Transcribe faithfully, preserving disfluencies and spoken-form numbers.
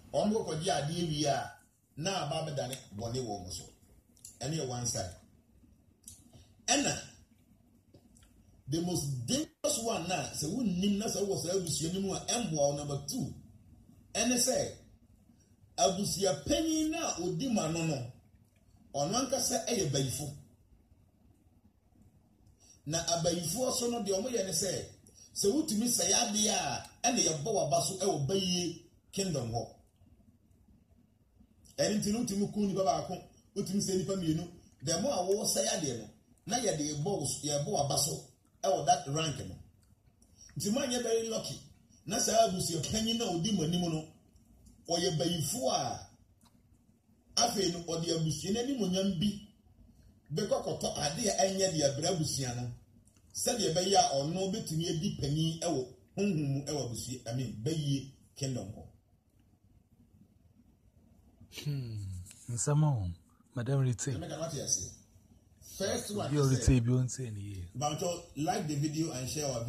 On go for ya, dear, we are now Baba Dane, one day almost. Any one side. Anna, the most dangerous one now, so we need not was Abusia anymore, and wall number two. And they say, Abusia penny now would demand no no. On one can say a bayful. Now a bayful son of the Omega and say, so what to me say, Adia, and the Aboa Basu obey Kingdom Hall. And into Timukuni Babako, what to me say, Pamino, the more I was say, Adia. Now you're the boss, you're Boa Basso, or that ranking. Jimmy, you're very lucky. Nasa was your penny no demon nimono, or your bayfua. Afen or the Abusian anyone be. Becocco idea and yet the Abrabusiano. Said your bayer or no bit to me a deep penny, oh, whom ever see, I mean, Bay Kingdom. Hmm, and some more, Madame Ritzy. First one, you'll say, you won't say any. But like the video and share our